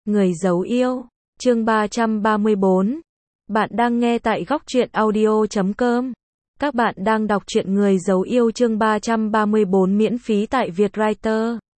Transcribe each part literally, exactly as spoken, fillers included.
Người giấu yêu, chương ba trăm ba mươi bốn. Bạn đang nghe tại góc truyện audio chấm com. Các bạn đang đọc truyện Người giấu yêu chương ba trăm ba mươi bốn miễn phí tại Vietwriter chấm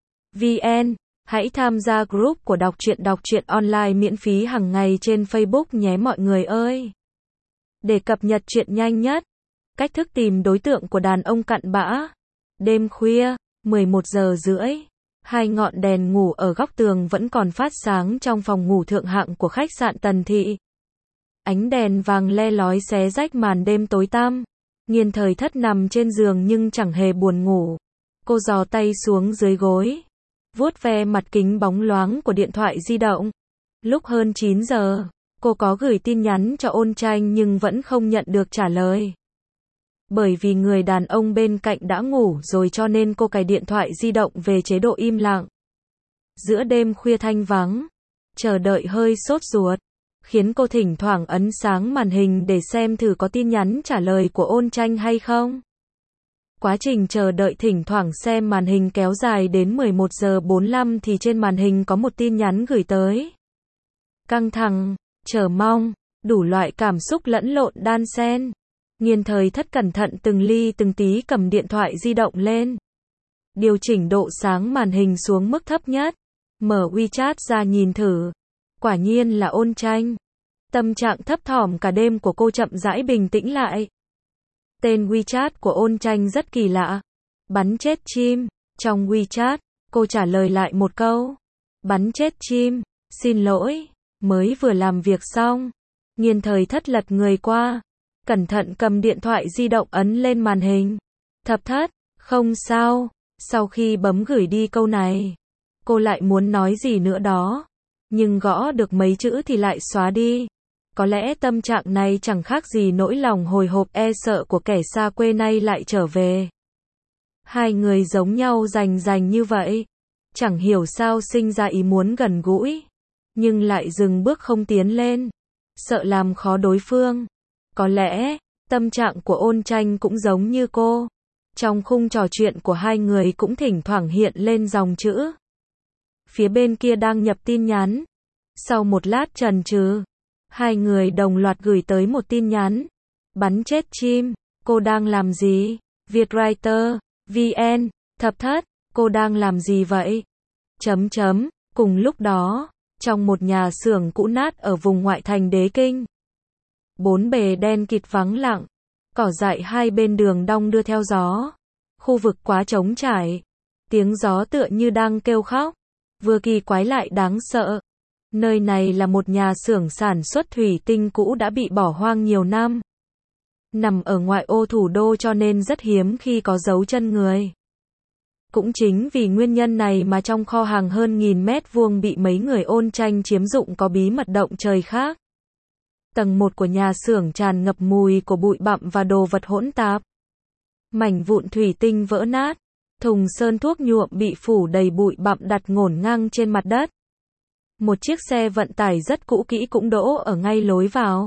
vn. Hãy tham gia group của đọc truyện đọc truyện online miễn phí hàng ngày trên Facebook nhé mọi người ơi. Để cập nhật truyện nhanh nhất, cách thức tìm đối tượng của đàn ông cặn bã. Đêm khuya, mười một giờ rưỡi. Hai ngọn đèn ngủ ở góc tường vẫn còn phát sáng trong phòng ngủ thượng hạng của khách sạn Tần Thị. Ánh đèn vàng le lói xé rách màn đêm tối tăm. Nghiên Thời Thất nằm trên giường nhưng chẳng hề buồn ngủ. Cô giò tay xuống dưới gối, vuốt ve mặt kính bóng loáng của điện thoại di động. Lúc hơn chín giờ, cô có gửi tin nhắn cho Ôn Tranh nhưng vẫn không nhận được trả lời. Bởi vì người đàn ông bên cạnh đã ngủ rồi cho nên cô cài điện thoại di động về chế độ im lặng. Giữa đêm khuya thanh vắng, chờ đợi hơi sốt ruột, khiến cô thỉnh thoảng ấn sáng màn hình để xem thử có tin nhắn trả lời của Ôn Tranh hay không. Quá trình chờ đợi thỉnh thoảng xem màn hình kéo dài đến mười một giờ bốn mươi lăm thì trên màn hình có một tin nhắn gửi tới. Căng thẳng, chờ mong, đủ loại cảm xúc lẫn lộn đan xen. Nghiên Thời Thất cẩn thận từng ly từng tí cầm điện thoại di động lên. Điều chỉnh độ sáng màn hình xuống mức thấp nhất. Mở WeChat ra nhìn thử. Quả nhiên là Ôn Tranh. Tâm trạng thấp thỏm cả đêm của cô chậm rãi bình tĩnh lại. Tên WeChat của Ôn Tranh rất kỳ lạ. Bắn chết chim. Trong WeChat, cô trả lời lại một câu. Bắn chết chim, xin lỗi, mới vừa làm việc xong. Nghiên Thời Thất lật người qua. Cẩn thận cầm điện thoại di động ấn lên màn hình. Thập Thất, không sao. Sau khi bấm gửi đi câu này, cô lại muốn nói gì nữa đó. Nhưng gõ được mấy chữ thì lại xóa đi. Có lẽ tâm trạng này chẳng khác gì nỗi lòng hồi hộp e sợ của kẻ xa quê nay lại trở về. Hai người giống nhau rành rành như vậy. Chẳng hiểu sao sinh ra ý muốn gần gũi. Nhưng lại dừng bước không tiến lên. Sợ làm khó đối phương. Có lẽ, tâm trạng của Ôn Tranh cũng giống như cô. Trong khung trò chuyện của hai người cũng thỉnh thoảng hiện lên dòng chữ. Phía bên kia đang nhập tin nhắn. Sau một lát chần chừ, hai người đồng loạt gửi tới một tin nhắn. Bắn chết chim, cô đang làm gì? Vietwriter chấm vn, Thập Thất, cô đang làm gì vậy? Chấm chấm, cùng lúc đó, trong một nhà xưởng cũ nát ở vùng ngoại thành Đế Kinh. Bốn bề đen kịt vắng lặng, cỏ dại hai bên đường đong đưa theo gió. Khu vực quá trống trải, tiếng gió tựa như đang kêu khóc, vừa kỳ quái lại đáng sợ. Nơi này là một nhà xưởng sản xuất thủy tinh cũ đã bị bỏ hoang nhiều năm. Nằm ở ngoại ô thủ đô cho nên rất hiếm khi có dấu chân người. Cũng chính vì nguyên nhân này mà trong kho hàng hơn nghìn mét vuông bị mấy người Ôn Tranh chiếm dụng có bí mật động trời khác. Tầng một của nhà xưởng tràn ngập mùi của bụi bặm và đồ vật hỗn tạp. Mảnh vụn thủy tinh vỡ nát, thùng sơn thuốc nhuộm bị phủ đầy bụi bặm đặt ngổn ngang trên mặt đất. Một chiếc xe vận tải rất cũ kỹ cũng đỗ ở ngay lối vào.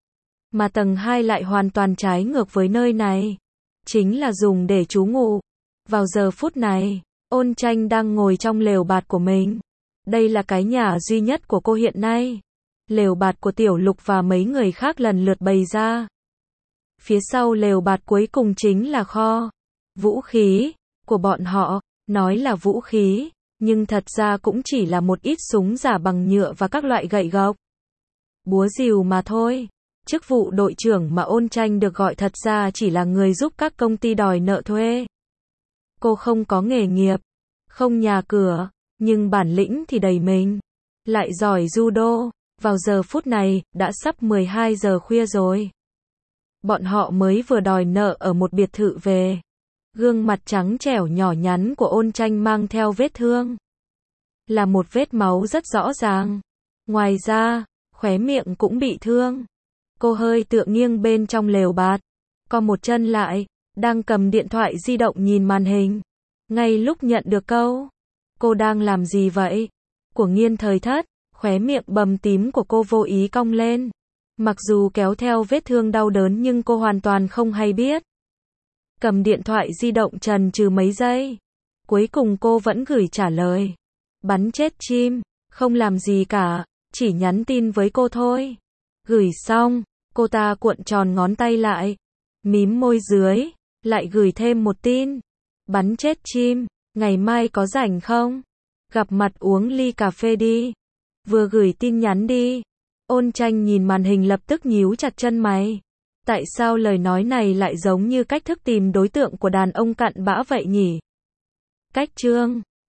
Mà tầng hai lại hoàn toàn trái ngược với nơi này. Chính là dùng để trú ngụ. Vào giờ phút này, Ôn Tranh đang ngồi trong lều bạt của mình. Đây là cái nhà duy nhất của cô hiện nay. Lều bạt của Tiểu Lục và mấy người khác lần lượt bày ra. Phía sau lều bạt cuối cùng chính là kho vũ khí của bọn họ. Nói là vũ khí, nhưng thật ra cũng chỉ là một ít súng giả bằng nhựa và các loại gậy gộc, búa rìu mà thôi. Chức vụ đội trưởng mà Ôn Tranh được gọi thật ra chỉ là người giúp các công ty đòi nợ thuê. Cô không có nghề nghiệp, không nhà cửa, nhưng bản lĩnh thì đầy mình. Lại giỏi judo. Vào giờ phút này, đã sắp mười hai giờ khuya rồi. Bọn họ mới vừa đòi nợ ở một biệt thự về. Gương mặt trắng trẻo nhỏ nhắn của Ôn Tranh mang theo vết thương. Là một vết máu rất rõ ràng. Ngoài ra, khóe miệng cũng bị thương. Cô hơi tựa nghiêng bên trong lều bạt. Co một chân lại, đang cầm điện thoại di động nhìn màn hình. Ngay lúc nhận được câu, cô đang làm gì vậy? Của Nghiên Thời Thất. Khóe miệng bầm tím của cô vô ý cong lên. Mặc dù kéo theo vết thương đau đớn nhưng cô hoàn toàn không hay biết. Cầm điện thoại di động chần chừ mấy giây. Cuối cùng cô vẫn gửi trả lời. Bắn chết chim, Không làm gì cả, chỉ nhắn tin với cô thôi. Gửi xong, cô ta cuộn tròn ngón tay lại, mím môi dưới, lại gửi thêm một tin. Bắn chết chim, ngày mai có rảnh không? Gặp mặt uống ly cà phê đi. Vừa gửi tin nhắn đi. Ôn Tranh nhìn màn hình lập tức nhíu chặt chân mày. Tại sao lời nói này lại giống như cách thức tìm đối tượng của đàn ông cặn bã vậy nhỉ? Cách chương